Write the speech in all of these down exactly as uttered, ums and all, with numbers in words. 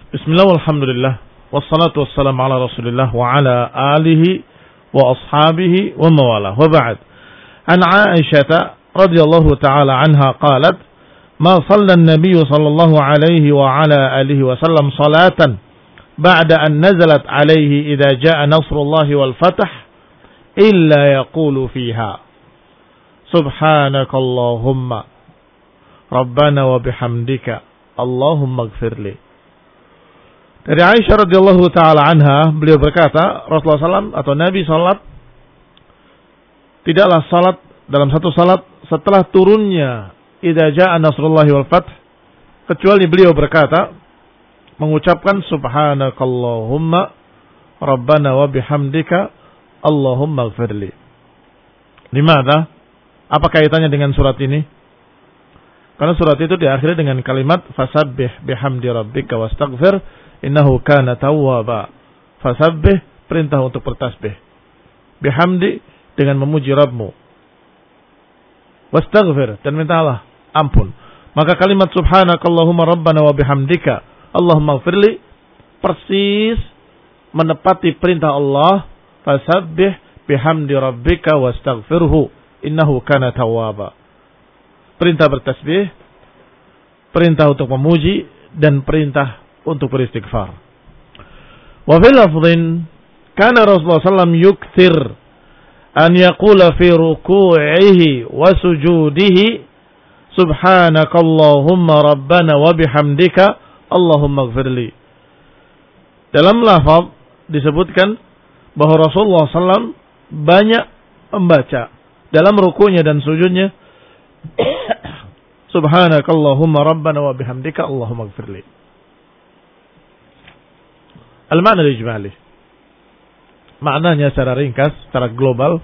Bismillah walhamdulillah wassalatu wassalamu ala Rasulillah wa ala alihi wa ashabihi wa mawalah. Wa ba'd. An Aisyah radhiyallahu ta'ala anha qalat ma shalla an-nabiy sallallahu alaihi wa ala alihi wa sallam salatan ba'da an nazalat alaihi idza jaa nasrullahi wal fath illa yaqulu fiha subhanakallahumma rabbana wa bihamdika Allahumma ighfirli. Dari Aisyah radhiyallahu taala anha, beliau berkata, Rasulullah sallallahu alaihi wasallam atau Nabi salat tidaklah salat dalam satu salat setelah turunnya idza jaa nasrullahi wal fath, kecuali beliau berkata mengucapkan subhanakallahumma rabbana wa bihamdika Allahumma ighfirli. Limadha? Apa kaitannya dengan surat ini? Karena surat itu diakhiri dengan kalimat fasabbih bihamdi rabbika wastaghfir innahu kana tawwaba. Fasabbih, perintah untuk bertasbih. Bihamdi, dengan memuji Rabbmu. Wastaghfir, dan mintalah ampun. Maka kalimat subhanakallahumma rabbana wa bihamdika Allahumma ighfirli persis menepati perintah Allah, fasabbih bihamdi rabbika wastaghfirhu innahu kana tawwaba. Perintah bertasbih, perintah untuk memuji, dan perintah untuk beristighfar. Wa fil lafdhin kana Rasulullah sallallahu alaihi wasallam yukthir an yaqula fi ruku'ihi wa sujudihi subhanakallahumma rabbana wa bihamdika Allahumma ighfirli. Dalam lafaz disebutkan bahwa Rasulullah sallallahu alaihi wasallam banyak membaca dalam rukunya dan sujudnya subhanakallahumma rabbana wa bihamdika Allahumma ighfirli. Al-ma'na al-ijmali. Maknanya secara ringkas, secara global.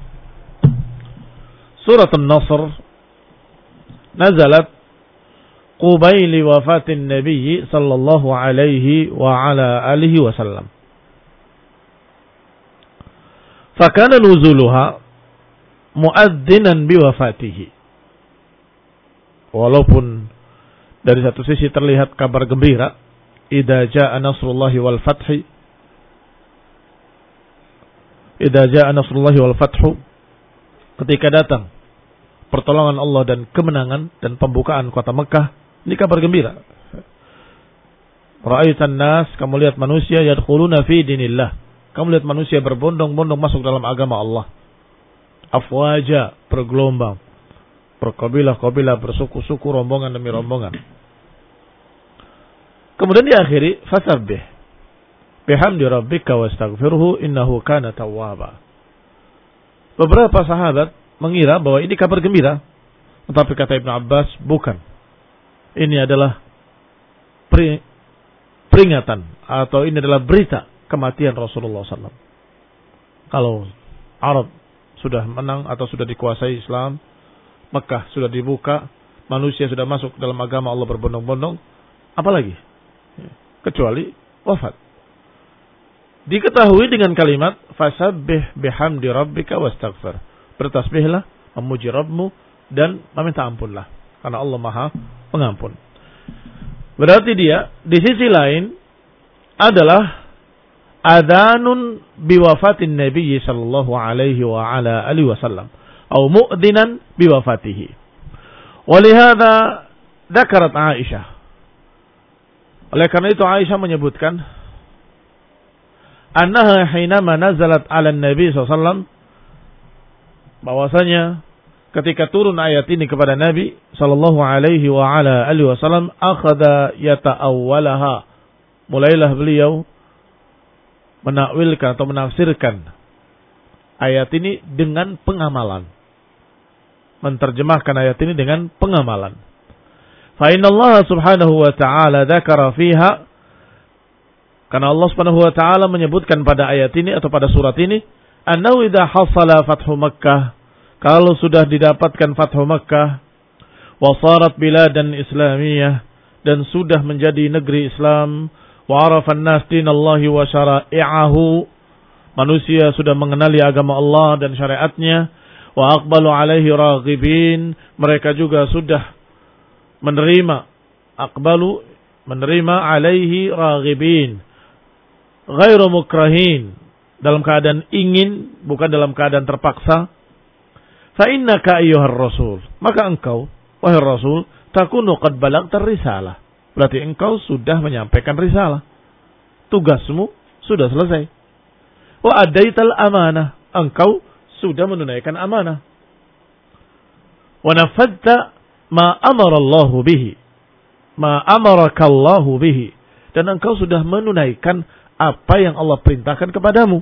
Surat An-Nasr nazalat qubaili wafatin Nabi sallallahu alaihi wa ala alihi wasallam. Fakana nuzuluha muaddzinan biwafatihi. Walaupun dari satu sisi terlihat kabar gembira, idza jaa nasrullahi wal fath, idza jaa nasrullahi wal fath, ketika datang pertolongan Allah dan kemenangan dan pembukaan kota Mekah, ini kabar gembira. Ra'aitan nas, kamu lihat manusia yadkhuluna fi dinillah, kamu lihat manusia berbondong-bondong masuk dalam agama Allah. Afwaja, bergelombang, berkabilah-kabilah, bersuku-suku, rombongan demi rombongan. Kemudian diakhiri fasabbih bihamdi rabbika wastaghfirhu innahu kana tawwaba. Beberapa sahabat mengira bahwa ini kabar gembira, tetapi kata Ibnu Abbas bukan. Ini adalah peringatan atau ini adalah berita kematian Rasulullah sallallahu alaihi wasallam. Kalau Arab sudah menang atau sudah dikuasai Islam, Mekah sudah dibuka, manusia sudah masuk dalam agama Allah berbondong-bondong, apalagi kecuali wafat. Diketahui dengan kalimat fasabbih bihamdi rabbika wastaghfir. Bertasbihlah, memuji Rabbmu dan meminta ampunlah, karena Allah Maha Pengampun. Berarti dia di sisi lain adalah adhanun biwafatin Nabi sallallahu alaihi wa ala alihi wasallam atau mu'dzinan biwafatihi. Walihada dzakarat Aisyah. Oleh karena itu Aisyah menyebutkan annaha hinama nazalat 'ala Nabi sallallahu alaihi wasallam, bahwasanya ketika turun ayat ini kepada Nabi sallallahu alaihi wa ala alihi wasallam akhadha yata'awwalaha, mulailah beliau menakwilkan atau menafsirkan ayat ini dengan pengamalan, menterjemahkan ayat ini dengan pengamalan. Fa inna Allah subhanahu wa ta'ala dzakara fiha, karena Allah subhanahu wa ta'ala menyebutkan pada ayat ini atau pada surat ini, annahu idza hasala fathu Makkah, kalau sudah didapatkan fathu Makkah, wa sarat biladan islamiyah, dan sudah menjadi negeri Islam, wa arafa an-nas dinallahi wa syara'i'ahu, manusia sudah mengenali agama Allah dan syariatnya, wa aqbalu alaihi raghibin, mereka juga sudah menerima, aqbalu menerima alaihi raghibin, ghairu mukrahin, dalam keadaan ingin, bukan dalam keadaan terpaksa. Fa innaka ayyuhar rasul, maka engkau wahai rasul takunu qad balagta risalah, berarti engkau sudah menyampaikan risalah, tugasmu sudah selesai. Wa adaital amanah, engkau sudah menunaikan amanah. Wa nafadta ma amara Allah bihi, ma amaraka Allah bihi, dan engkau sudah menunaikan apa yang Allah perintahkan kepadamu.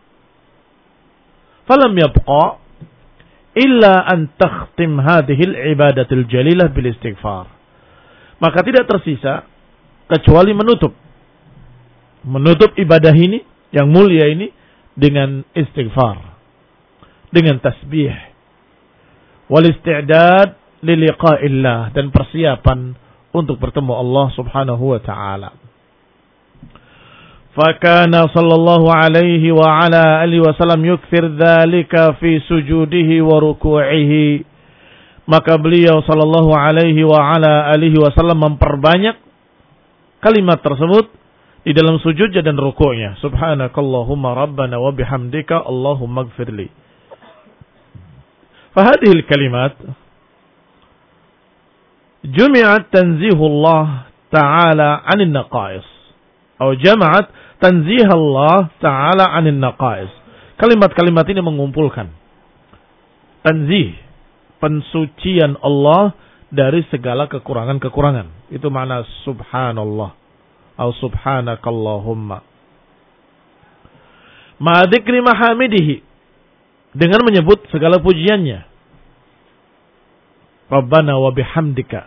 Falam yabqa illa an takhtim hadhil ibadatil jalilah bil istighfar. Maka tidak tersisa kecuali menutup menutup ibadah ini yang mulia ini dengan istighfar, dengan tasbih, wal isti'dad li liqa'illah, dan persiapan untuk bertemu Allah Subhanahu wa taala. Fakana sallallahu alaihi wa ala alihi wasallam yukthir dzalika fi sujudihi wa ruku'ihi. Maka beliau sallallahu alaihi wa ala alihi wasallam memperbanyak kalimat tersebut di dalam sujudnya dan rukuknya. Subhanakallahumma rabbana wa bihamdika Allahumma ighfirli. Fahadhihi al-kalimat jumi'at tanzihullah ta'ala 'anil naqais, atau jama'at tanzih Allah Ta'ala anin naqais. Kalimat-kalimat ini mengumpulkan tanzih, pensucian Allah dari segala kekurangan-kekurangan. Itu makna subhanallah atau subhanakallahumma. Ma'adzikri mahamidihi, dengan menyebut segala pujiannya. Rabbana wa bihamdika.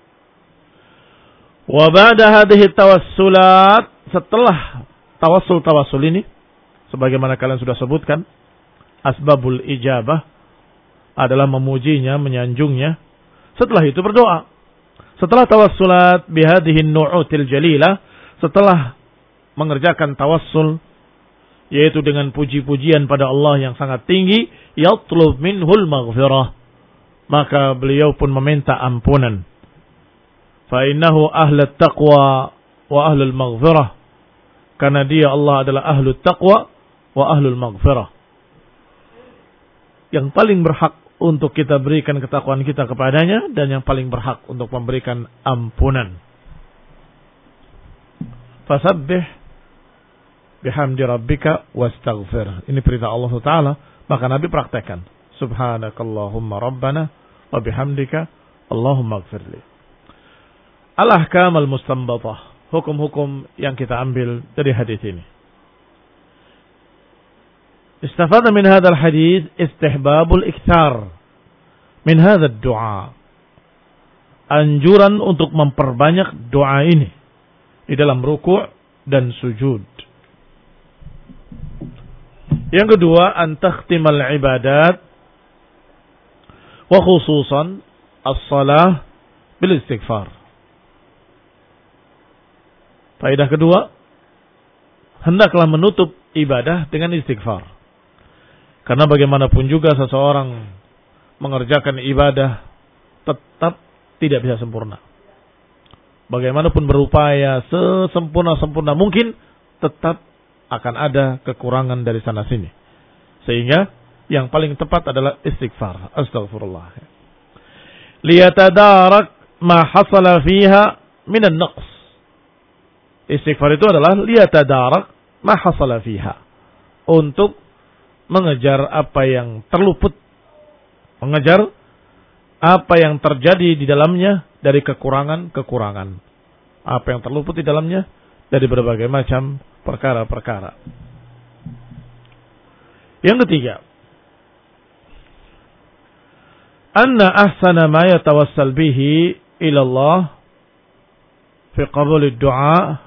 Wa ba'da hadhihi tawassulat, setelah tawassul-tawassul ini, sebagaimana kalian sudah sebutkan, asbabul ijabah adalah memujinya, menyanjungnya. Setelah itu berdoa. Setelah tawassulat bihadihin nu'util jalilah, setelah mengerjakan tawassul, yaitu dengan puji-pujian pada Allah yang sangat tinggi, yatlub minhul maghfirah, maka beliau pun meminta ampunan. Fa innahu ahlut taqwa wa ahlul maghfirah, karena dia Allah adalah ahlut taqwa wa ahlul maghfirah, yang paling berhak untuk kita berikan ketakwaan kita kepadanya, dan yang paling berhak untuk memberikan ampunan. Fasabbih bihamdi rabbika wastaghfir. Ini perintah Allah Ta'ala, maka Nabi praktekkan. Subhanakallahumma rabbana wa bihamdika Allahumma ighfirli. Al-ahkam al-mustanbatah, hukum-hukum yang kita ambil dari hadis ini. Istafada min hadzal hadis istihbabul iktsar min hadzal du'a. Anjuran untuk memperbanyak doa ini di dalam ruku' dan sujud. Yang kedua, an takhtimal ibadat wa khususan as-salah bil istighfar. Faedah kedua, hendaklah menutup ibadah dengan istighfar. Karena bagaimanapun juga seseorang mengerjakan ibadah tetap tidak bisa sempurna. Bagaimanapun berupaya sesempurna-sempurna mungkin, tetap akan ada kekurangan dari sana sini. Sehingga yang paling tepat adalah istighfar. Astaghfirullah. Liyatadarak ma hasala fiha minan naqs. Istighfar itu adalah liyatadarak ma hasala fiha, untuk mengejar apa yang terluput, mengejar apa yang terjadi di dalamnya dari kekurangan-kekurangan, apa yang terluput di dalamnya dari berbagai macam perkara-perkara. Yang ketiga, anna ahsana ma yatawassal bihi ila Allah fi qabul ad-du'a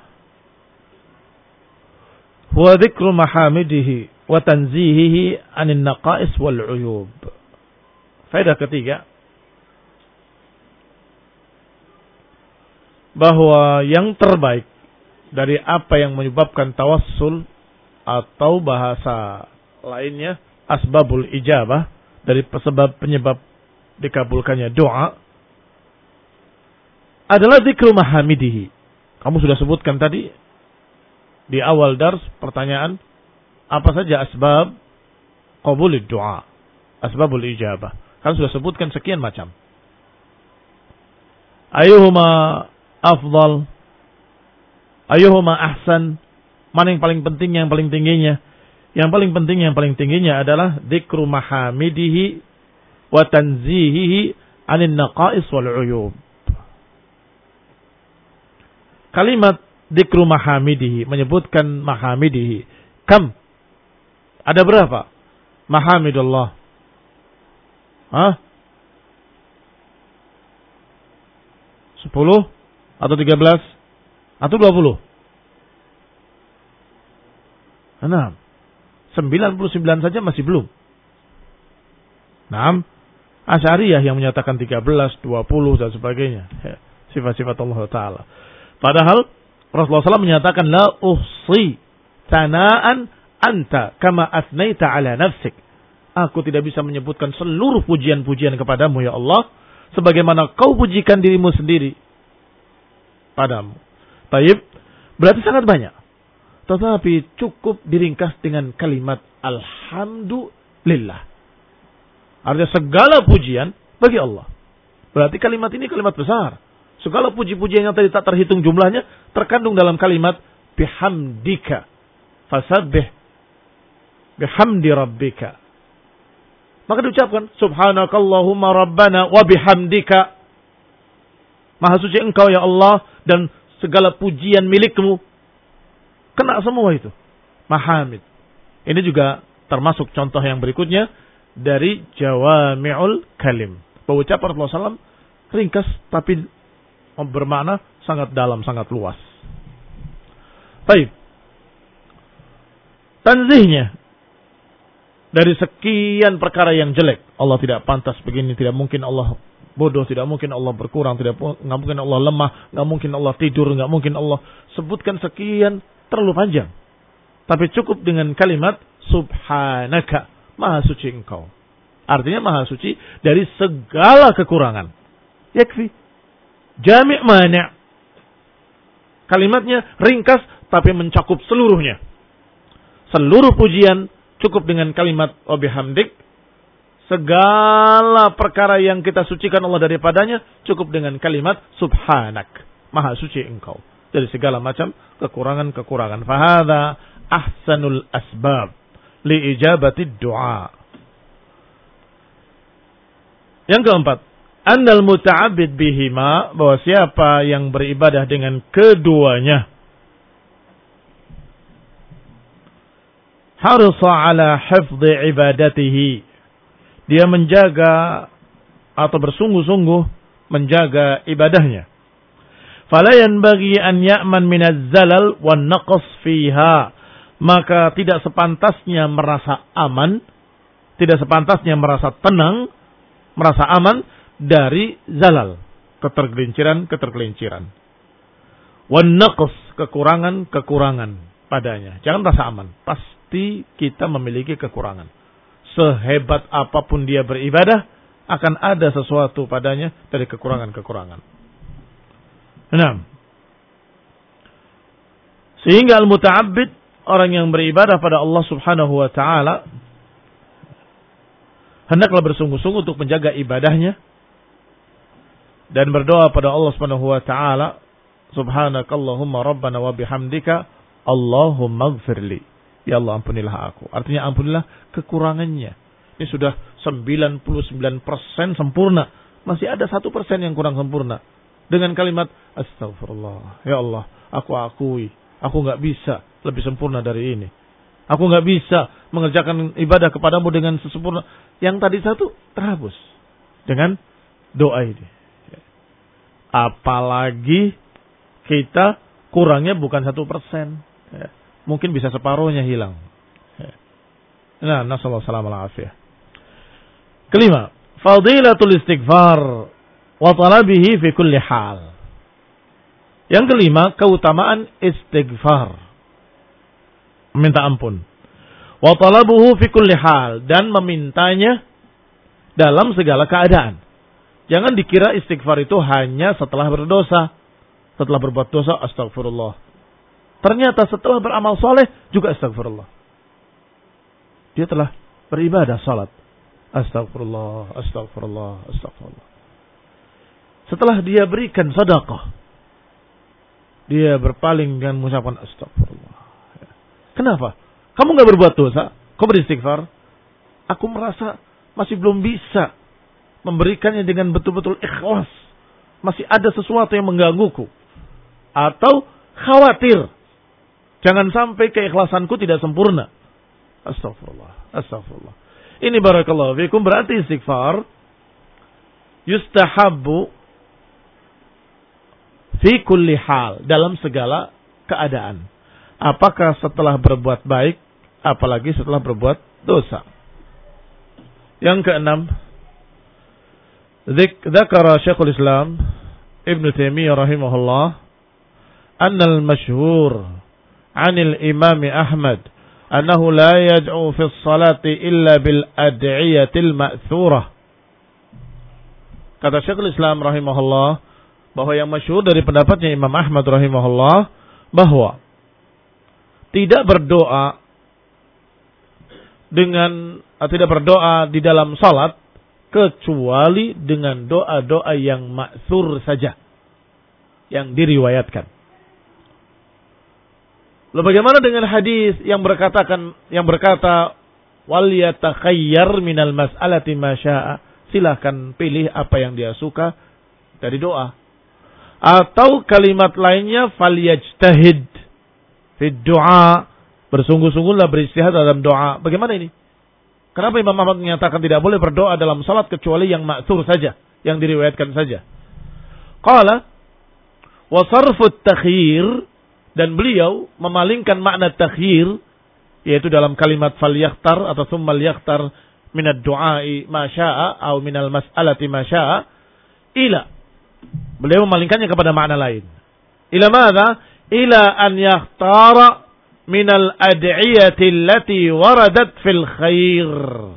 huwa dzikru mahamidihi wa tanzihihi 'anil naqais wal 'uyub. Faedah ketiga, bahwa yang terbaik dari apa yang menyebabkan tawassul, atau bahasa lainnya asbabul ijabah, dari sebab penyebab dikabulkannya doa, adalah dzikru mahamidihi, Kamu sudah sebutkan tadi di awal dars pertanyaan, apa saja asbab qabulid du'a, asbabul ijabah. Kamu sudah sebutkan sekian macam. Ayuhuma afdal, ayuhuma ahsan, mana yang paling penting, yang paling tingginya? Yang paling penting, yang paling tingginya adalah dzikru mahamidihi wa tanzihihi 'anil naqais wal 'uyub. Kalimat dzikru mahamidihi, menyebutkan mahamidihi. Kam? Ada berapa mahamidullah? Hah? sepuluh atau tiga belas atau dua puluh? enam. sembilan puluh sembilan saja masih belum. enam. Asy'ariyah yang menyatakan tiga belas, dua puluh dan sebagainya. Sifat-sifat Allah Ta'ala. Padahal Rasulullah shallallahu alaihi wasallam menyatakan la uhsi thana'an anta kama asnaita ala nafsik. Aku tidak bisa menyebutkan seluruh pujian-pujian kepadamu ya Allah sebagaimana kau pujikan dirimu sendiri padamu. Taib, berarti sangat banyak. Tetapi cukup diringkas dengan kalimat alhamdulillah. Artinya segala pujian bagi Allah. Berarti kalimat ini kalimat besar. Segala puji-pujian yang tadi tak terhitung jumlahnya terkandung dalam kalimat bihamdika fasabbih bihamdi rabbika. Maka diucapkan subhanakallahumma rabbana wa bihamdika. Maha suci engkau ya Allah dan segala pujian milikmu. Kena semua itu. Mahamid. Ini juga termasuk contoh yang berikutnya dari jawami'ul kalim. Ucapan Rasulullah shallallahu alaihi wasallam ringkas tapi bermakna sangat dalam, sangat luas. Baik. Tanzihnya dari sekian perkara yang jelek. Allah tidak pantas begini, tidak mungkin Allah bodoh, tidak mungkin Allah berkurang, tidak nggak mungkin Allah lemah, nggak mungkin Allah tidur, nggak mungkin Allah sebutkan sekian terlalu panjang. Tapi cukup dengan kalimat subhanaka, maha suci engkau. Artinya maha suci dari segala kekurangan. Yakfi. Jami' mani'. Kalimatnya ringkas tapi mencakup seluruhnya. Seluruh pujian cukup dengan kalimat wa bihamdik. Segala perkara yang kita sucikan Allah daripadanya cukup dengan kalimat subhanak, maha suci engkau dari segala macam kekurangan-kekurangan. Fahadha ahsanul asbab li ijabatid du'a. Yang keempat, annal muta'abbid bihima, bahwa siapa yang beribadah dengan keduanya harsa ala hifdhi ibadatihi, dia menjaga atau bersungguh-sungguh menjaga ibadahnya. Fala yanbaghi an ya'man minaz zalal wan naqs fiha, maka tidak sepantasnya merasa aman, tidak sepantasnya merasa tenang, merasa aman dari zalal, ketergelinciran-ketergelinciran. Wan naqs, kekurangan-kekurangan padanya. Jangan merasa aman, pasti kita memiliki kekurangan. Sehebat apapun dia beribadah, akan ada sesuatu padanya dari kekurangan-kekurangan. Nah, sehingga al-muta'abbid, orang yang beribadah pada Allah Subhanahu wa taala, hendaklah bersungguh-sungguh untuk menjaga ibadahnya dan berdoa pada Allah Subhanahu wa taala, subhanakallahumma rabbana wa bihamdika Allahumma ighfirli. Ya Allah, ampunilah aku. Artinya ampunilah kekurangannya. Ini sudah sembilan puluh sembilan persen sempurna. Masih ada satu persen yang kurang sempurna. Dengan kalimat astagfirullah. Ya Allah, aku akui. Aku gak bisa lebih sempurna dari ini. Aku gak bisa mengerjakan ibadah kepadamu dengan sesempurna. Yang tadi satu terhapus dengan doa ini. Apalagi kita kurangnya bukan satu persen. Mungkin bisa separuhnya hilang. Nah, nasallahu salam ala afiyah. Kelima, fadilatul istighfar wa talabihi fi kulli hal. Yang kelima, keutamaan istighfar, meminta ampun. Wa talabuhu fi kulli hal, dan memintanya dalam segala keadaan. Jangan dikira istighfar itu hanya setelah berdosa. Setelah berbuat dosa, astagfirullah. Ternyata setelah beramal soleh, juga astagfirullah. Dia telah beribadah salat. Astagfirullah, astagfirullah, astagfirullah. Setelah dia berikan sedekah, dia berpaling dengan mengucapkan astagfirullah. Kenapa? Kamu nggak berbuat dosa, kau beristighfar. Aku merasa masih belum bisa memberikannya dengan betul-betul ikhlas. Masih ada sesuatu yang menggangguku. Atau khawatir, jangan sampai keikhlasanku tidak sempurna. Astagfirullah, astagfirullah. Ini barakallahu fikum berarti istighfar yustahabbu fi kulli hal, dalam segala keadaan. Apakah setelah berbuat baik, apalagi setelah berbuat dosa. Yang keenam, dzakara Syekhul Islam Ibnu Taimiyah rahimahullah, anna al-masyhur 'anil Imam Ahmad annahu la yad'u fi as-salati illa bil ad'iyatil ma'thurah. Kata Syekhul Islam rahimahullah bahwa yang masyhur dari pendapatnya Imam Ahmad rahimahullah bahwa tidak berdoa dengan tidak berdoa di dalam salat kecuali dengan doa-doa yang ma'thur saja, yang diriwayatkan. Lalu bagaimana dengan hadis yang berkatakan yang berkata wal yatakhayyar minal mas'alati ma syaa, silakan pilih apa yang dia suka dari doa. Atau kalimat lainnya falyajtahid fid du'a, bersungguh-sungguhlah beristihad dalam doa. Bagaimana ini? Kenapa Imam Ahmad menyatakan tidak boleh berdoa dalam salat kecuali yang ma'thur saja, yang diriwayatkan saja? Qala wa sarfut takhir, dan beliau memalingkan makna takhir, yaitu dalam kalimat falyakhtar atau tsumma yakhtar minad du'ai ma syaa atau minal mas'alati ma syaa, ila, beliau memalingkannya kepada makna lain. Ila madza? Ila an yakhtara minal ad'iyati allati waradat fil khair.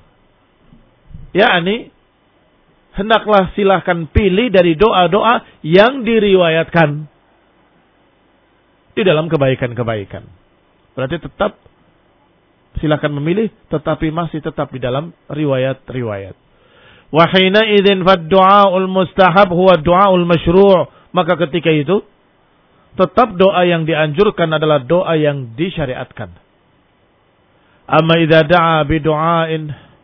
yakni hendaklah silahkan pilih dari doa-doa yang diriwayatkan di dalam kebaikan-kebaikan. Berarti tetap silahkan memilih, tetapi masih tetap di dalam riwayat-riwayat. Wa hina idzin fad-du'aul mustahab huwa du'aul masyru'. Maka ketika itu tetap doa yang dianjurkan adalah doa yang disyariatkan. Amma idza da'a bi du'ain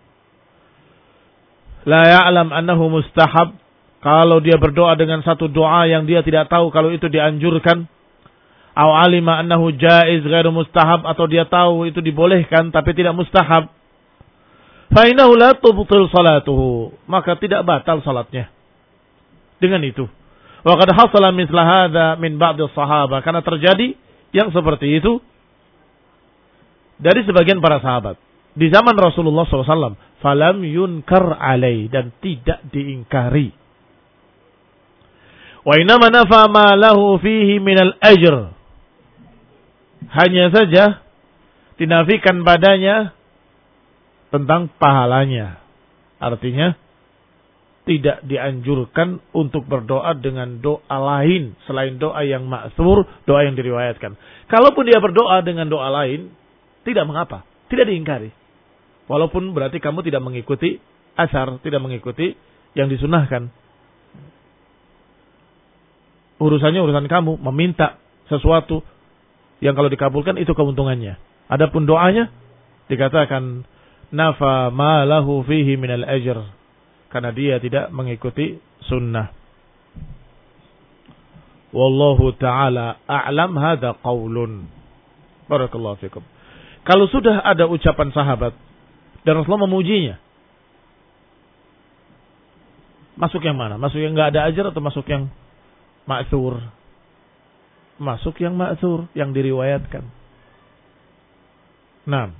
la ya'lam annahu mustahab, kalau dia berdoa dengan satu doa yang dia tidak tahu kalau itu dianjurkan, aw alima annahu jaiz ghairu mustahab, atau dia tahu itu dibolehkan tapi tidak mustahab, fa innahu la tubtil salatuhu, maka tidak batal salatnya dengan itu. Wa qad hasala mithla hadza min ba'd as-sahabah, karena terjadi yang seperti itu dari sebagian para sahabat di zaman Rasulullah shallallahu alaihi wasallam. Falam yunkar alai, dan tidak diingkari. Wa inama nafa ma lahu fihi minal ajr, hanya saja dinafikan padanya tentang pahalanya. Artinya tidak dianjurkan untuk berdoa dengan doa lain selain doa yang ma'tsur, doa yang diriwayatkan. Kalaupun dia berdoa dengan doa lain, tidak mengapa, tidak diingkari. Walaupun berarti kamu tidak mengikuti asar, tidak mengikuti yang disunahkan. Urusannya urusan kamu, meminta sesuatu yang kalau dikabulkan itu keuntungannya. Adapun doanya dikatakan nafa ma lahu fihi minal ajr, karena dia tidak mengikuti sunnah. Wallahu ta'ala a'lam, hadza qaulun. Barakallahu fikum. Kalau sudah ada ucapan sahabat dan Rasulullah memujinya, masuk yang mana? Masuk yang enggak ada ajar atau masuk yang ma'tsur? Masuk yang ma'tsur, yang diriwayatkan. Naam.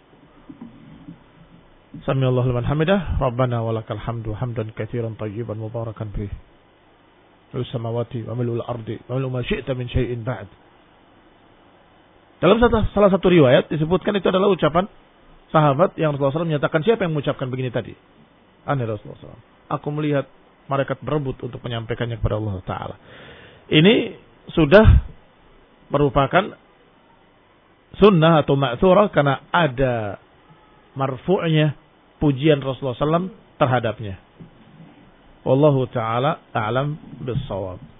Sami'allahu liman hamidah, Rabbana walakal hamdu hamdan katsiran tayyiban mubarakan fih. Mil'us samawati wa mil'ul ardi wa mil'u ma syi'ta min syai'in ba'd. Dalam satu, salah satu riwayat disebutkan itu adalah ucapan sahabat yang Rasulullah shallallahu alaihi wasallam menyatakan, siapa yang mengucapkan begini tadi? Ana Rasulullah shallallahu alaihi wasallam. Aku melihat malaikat berebut untuk menyampaikannya kepada Allah Ta'ala. Ini sudah merupakan sunnah atau ma'thurah karena ada marfu'nya pujian Rasulullah sallallahu alaihi wasallam terhadapnya. Wallahu ta'ala a'lam bis-shawab.